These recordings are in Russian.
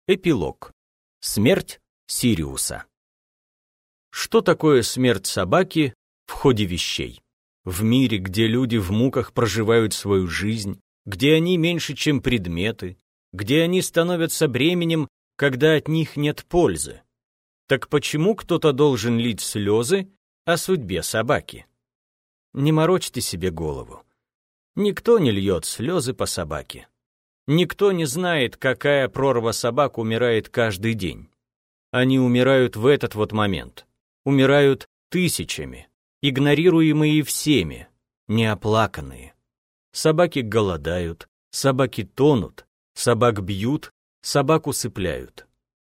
Эпилог. Смерть Сириуса. Что такое смерть собаки в ходе вещей? В мире, где люди в муках проживают свою жизнь, где они меньше, чем предметы, где они становятся бременем, когда от них нет пользы. Так почему кто-то должен лить слезы о судьбе собаки? Не морочьте себе голову. Никто не льет слезы по собаке. Никто не знает, какая прорва собак умирает каждый день. Они умирают в этот вот момент. Умирают тысячами, игнорируемые всеми, неоплаканные. Собаки голодают, собаки тонут, собак бьют, собак усыпляют.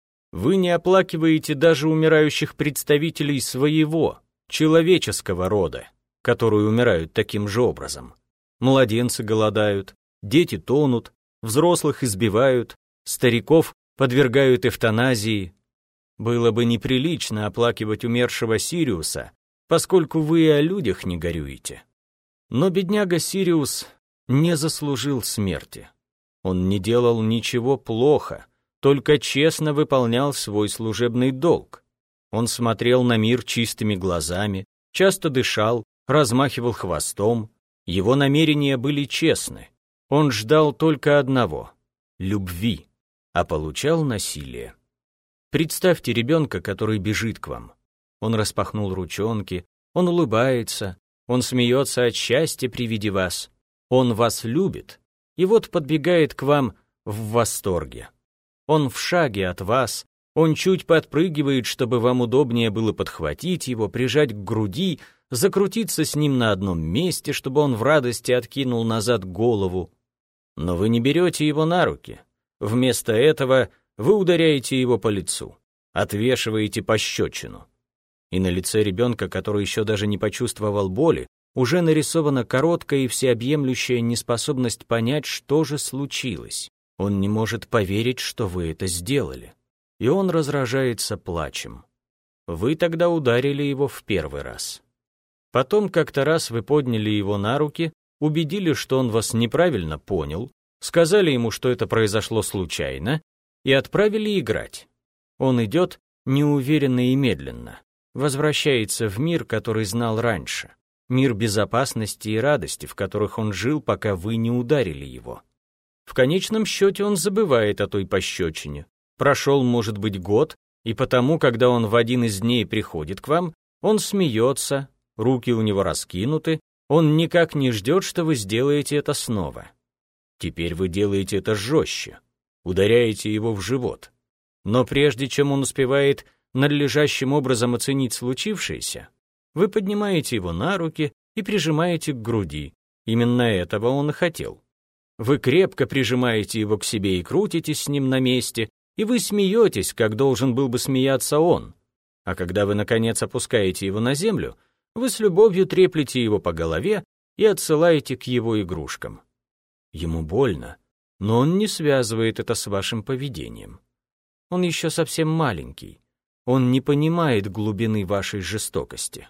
Вы не оплакиваете даже умирающих представителей своего, человеческого рода, которые умирают таким же образом. Младенцы голодают, дети тонут, взрослых избивают, стариков подвергают эвтаназии. Было бы неприлично оплакивать умершего Сириуса, поскольку вы и о людях не горюете. Но бедняга Сириус не заслужил смерти. Он не делал ничего плохо, только честно выполнял свой служебный долг. Он смотрел на мир чистыми глазами, часто дышал, размахивал хвостом. Его намерения были честны. Он ждал только одного — любви, а получал насилие. Представьте ребенка, который бежит к вам. Он распахнул ручонки, он улыбается, он смеется от счастья при виде вас. Он вас любит, и вот подбегает к вам в восторге. Он в шаге от вас, он чуть подпрыгивает, чтобы вам удобнее было подхватить его, прижать к груди, закрутиться с ним на одном месте, чтобы он в радости откинул назад голову. Но вы не берете его на руки. Вместо этого вы ударяете его по лицу, отвешиваете пощечину. И на лице ребенка, который еще даже не почувствовал боли, уже нарисована короткая и всеобъемлющая неспособность понять, что же случилось. Он не может поверить, что вы это сделали. И он разражается плачем. Вы тогда ударили его в первый раз. Потом как-то раз вы подняли его на руки, убедили, что он вас неправильно понял, сказали ему, что это произошло случайно, и отправили играть. Он идет неуверенно и медленно, возвращается в мир, который знал раньше, мир безопасности и радости, в которых он жил, пока вы не ударили его. В конечном счете он забывает о той пощечине. Прошел, может быть, год, и потому, когда он в один из дней приходит к вам, он смеется, руки у него раскинуты, он никак не ждет, что вы сделаете это снова. Теперь вы делаете это жестче, ударяете его в живот. Но прежде чем он успевает надлежащим образом оценить случившееся, вы поднимаете его на руки и прижимаете к груди. Именно этого он и хотел. Вы крепко прижимаете его к себе и крутитесь с ним на месте, и вы смеетесь, как должен был бы смеяться он. А когда вы, наконец, опускаете его на землю, вы с любовью треплете его по голове и отсылаете к его игрушкам. Ему больно, но он не связывает это с вашим поведением. Он еще совсем маленький. Он не понимает глубины вашей жестокости.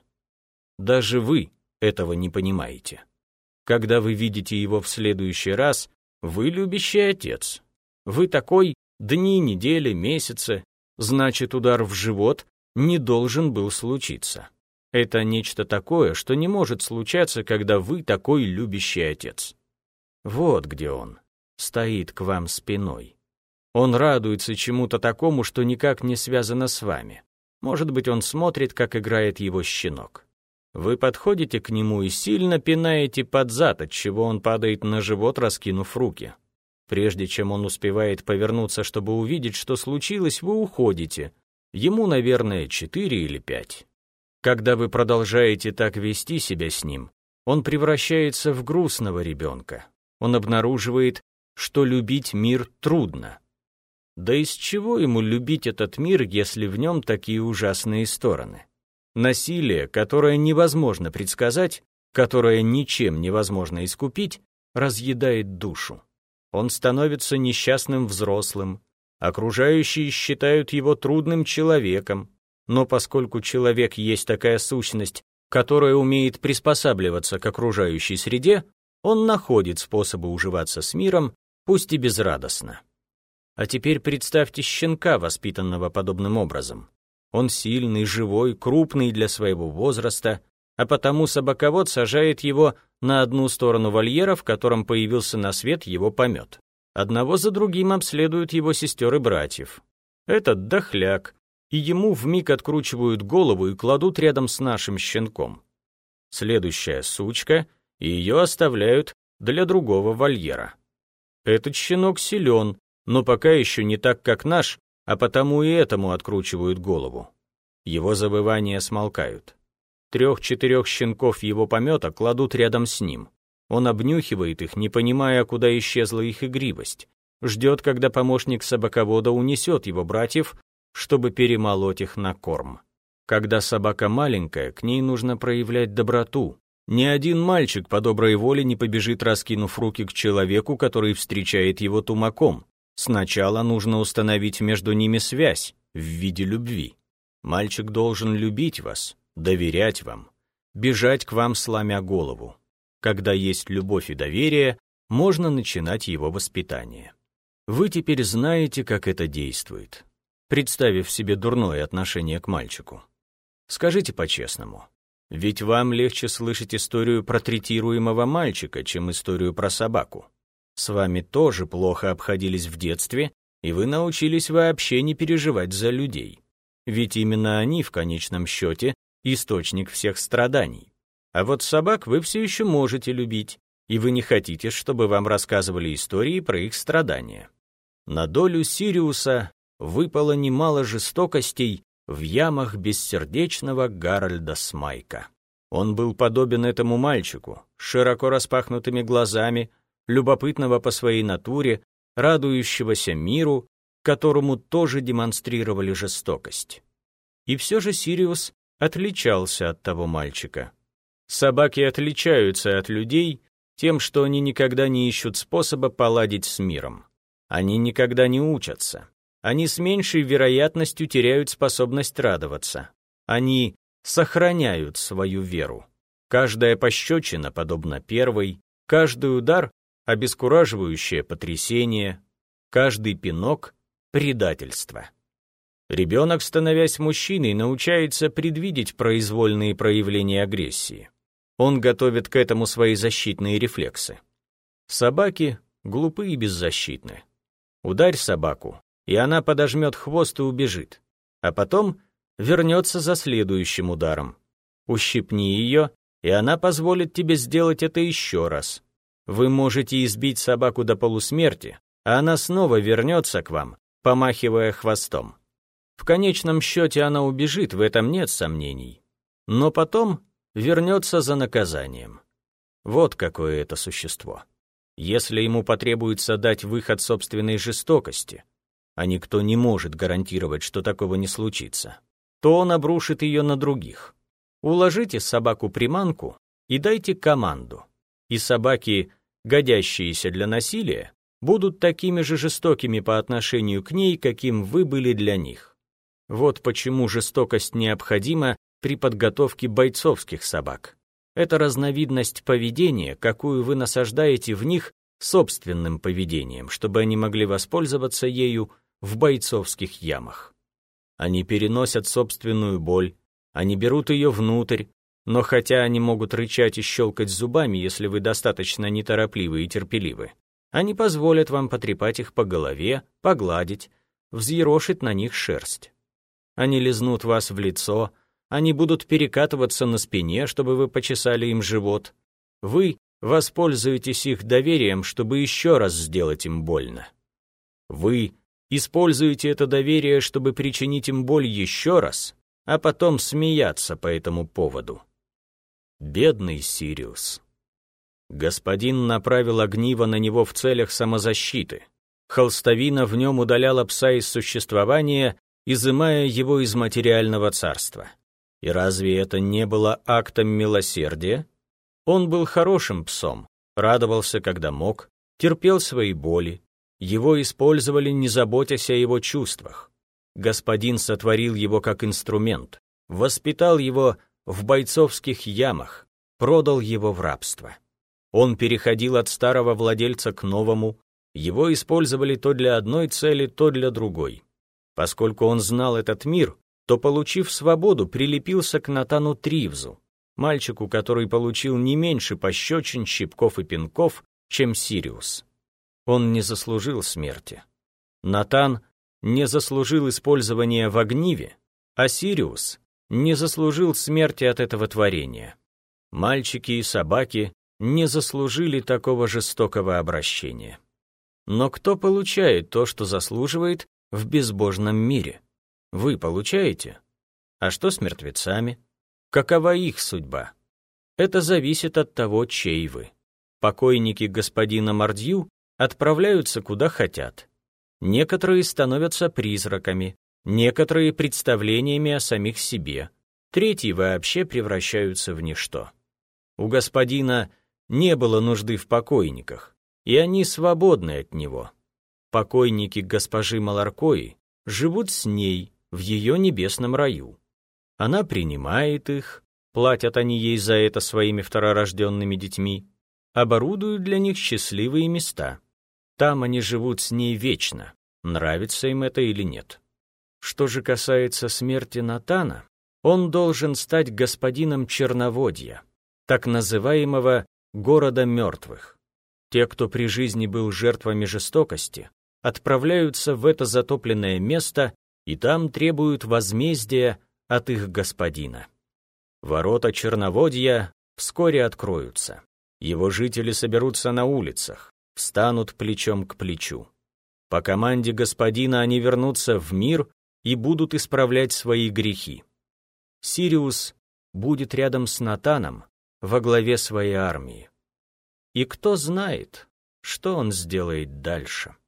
Даже вы этого не понимаете. Когда вы видите его в следующий раз, вы любящий отец. Вы такой дни, недели, месяцы. Значит, удар в живот не должен был случиться. Это нечто такое, что не может случаться, когда вы такой любящий отец. Вот где он, стоит к вам спиной. Он радуется чему-то такому, что никак не связано с вами. Может быть, он смотрит, как играет его щенок. Вы подходите к нему и сильно пинаете под зад, отчего он падает на живот, раскинув руки. Прежде чем он успевает повернуться, чтобы увидеть, что случилось, вы уходите. Ему, наверное, 4 или 5. Когда вы продолжаете так вести себя с ним, он превращается в грустного ребенка. Он обнаруживает, что любить мир трудно. Да из чего ему любить этот мир, если в нем такие ужасные стороны? Насилие, которое невозможно предсказать, которое ничем невозможно искупить, разъедает душу. Он становится несчастным взрослым. Окружающие считают его трудным человеком. Но поскольку человек есть такая сущность, которая умеет приспосабливаться к окружающей среде, он находит способы уживаться с миром, пусть и безрадостно. А теперь представьте щенка, воспитанного подобным образом. Он сильный, живой, крупный для своего возраста, а потому собаковод сажает его на одну сторону вольера, в котором появился на свет его помет. Одного за другим обследуют его сестер и братьев. Этот дохляк, и ему вмиг откручивают голову и кладут рядом с нашим щенком. Следующая сучка, и ее оставляют для другого вольера. Этот щенок силен, но пока еще не так, как наш, а потому и этому откручивают голову. Его завывания смолкают. 3-4 щенков его помета кладут рядом с ним. Он обнюхивает их, не понимая, куда исчезла их игривость. Ждет, когда помощник собаковода унесет его братьев, чтобы перемолоть их на корм. Когда собака маленькая, к ней нужно проявлять доброту. Ни один мальчик по доброй воле не побежит, раскинув руки к человеку, который встречает его тумаком. Сначала нужно установить между ними связь в виде любви. Мальчик должен любить вас, доверять вам, бежать к вам, сломя голову. Когда есть любовь и доверие, можно начинать его воспитание. Вы теперь знаете, как это действует, представив себе дурное отношение к мальчику. Скажите по-честному, ведь вам легче слышать историю про третируемого мальчика, чем историю про собаку. С вами тоже плохо обходились в детстве, и вы научились вообще не переживать за людей. Ведь именно они, в конечном счете, источник всех страданий. А вот собак вы все еще можете любить, и вы не хотите, чтобы вам рассказывали истории про их страдания. На долю Сириуса выпало немало жестокостей в ямах бессердечного Гарольда Смайка. Он был подобен этому мальчику, с широко распахнутыми глазами, любопытного по своей натуре, радующегося миру, которому тоже демонстрировали жестокость. И все же Сириус отличался от того мальчика. Собаки отличаются от людей тем, что они никогда не ищут способа поладить с миром. Они никогда не учатся. Они с меньшей вероятностью теряют способность радоваться. Они сохраняют свою веру. Каждая пощечина подобна первой, каждый удар — обескураживающее потрясение, каждый пинок — предательство. Ребенок, становясь мужчиной, научается предвидеть произвольные проявления агрессии. Он готовит к этому свои защитные рефлексы. Собаки глупы и беззащитны. Ударь собаку, и она подожмет хвост и убежит, а потом вернется за следующим ударом. Ущипни ее, и она позволит тебе сделать это еще раз. Вы можете избить собаку до полусмерти, а она снова вернется к вам, помахивая хвостом. В конечном счете она убежит, в этом нет сомнений. Но потом вернется за наказанием. Вот какое это существо. Если ему потребуется дать выход собственной жестокости, а никто не может гарантировать, что такого не случится, то он обрушит ее на других. Уложите собаку-приманку и дайте команду. И собаки, годящиеся для насилия, будут такими же жестокими по отношению к ней, каким вы были для них. Вот почему жестокость необходима при подготовке бойцовских собак. Это разновидность поведения, какую вы насаждаете в них собственным поведением, чтобы они могли воспользоваться ею в бойцовских ямах. Они переносят собственную боль, они берут ее внутрь, но хотя они могут рычать и щелкать зубами, если вы достаточно неторопливы и терпеливы, они позволят вам потрепать их по голове, погладить, взъерошить на них шерсть. Они лизнут вас в лицо, они будут перекатываться на спине, чтобы вы почесали им живот. Вы воспользуетесь их доверием, чтобы еще раз сделать им больно. Вы используете это доверие, чтобы причинить им боль еще раз, а потом смеяться по этому поводу. Бедный Сириус. Господин направил огниво на него в целях самозащиты. Холстовина в нем удаляла пса из существования, изымая его из материального царства. И разве это не было актом милосердия? Он был хорошим псом, радовался, когда мог, терпел свои боли. Его использовали, не заботясь о его чувствах. Господин сотворил его как инструмент, воспитал его в бойцовских ямах, продал его в рабство. Он переходил от старого владельца к новому, Его использовали то для одной цели, то для другой. Поскольку он знал этот мир, то, получив свободу, прилепился к Натану Тривзу, мальчику, который получил не меньше пощечин, щипков и пинков, чем Сириус. Он не заслужил смерти. Натан не заслужил использования в огниве, а Сириус не заслужил смерти от этого творения. Мальчики и собаки не заслужили такого жестокого обращения. Но кто получает то, что заслуживает в безбожном мире? Вы получаете? А что с мертвецами? Какова их судьба? Это зависит от того, чей вы. Покойники господина Мордью отправляются куда хотят. Некоторые становятся призраками, некоторые представлениями о самих себе, третьи вообще превращаются в ничто. У господина не было нужды в покойниках, и они свободны от него. Покойники госпожи Маларкои живут с ней в ее небесном раю. Она принимает их, платят они ей за это своими второрожденными детьми, оборудуют для них счастливые места. Там они живут с ней вечно, нравится им это или нет. Что же касается смерти Натана, он должен стать господином Черноводья, так называемого города мертвых. Те, кто при жизни был жертвами жестокости, отправляются в это затопленное место и там требуют возмездия от их господина. Ворота Черноводья вскоре откроются. Его жители соберутся на улицах, встанут плечом к плечу. По команде господина они вернутся в мир и будут исправлять свои грехи. Сириус будет рядом с Натаном во главе своей армии. И кто знает, что он сделает дальше.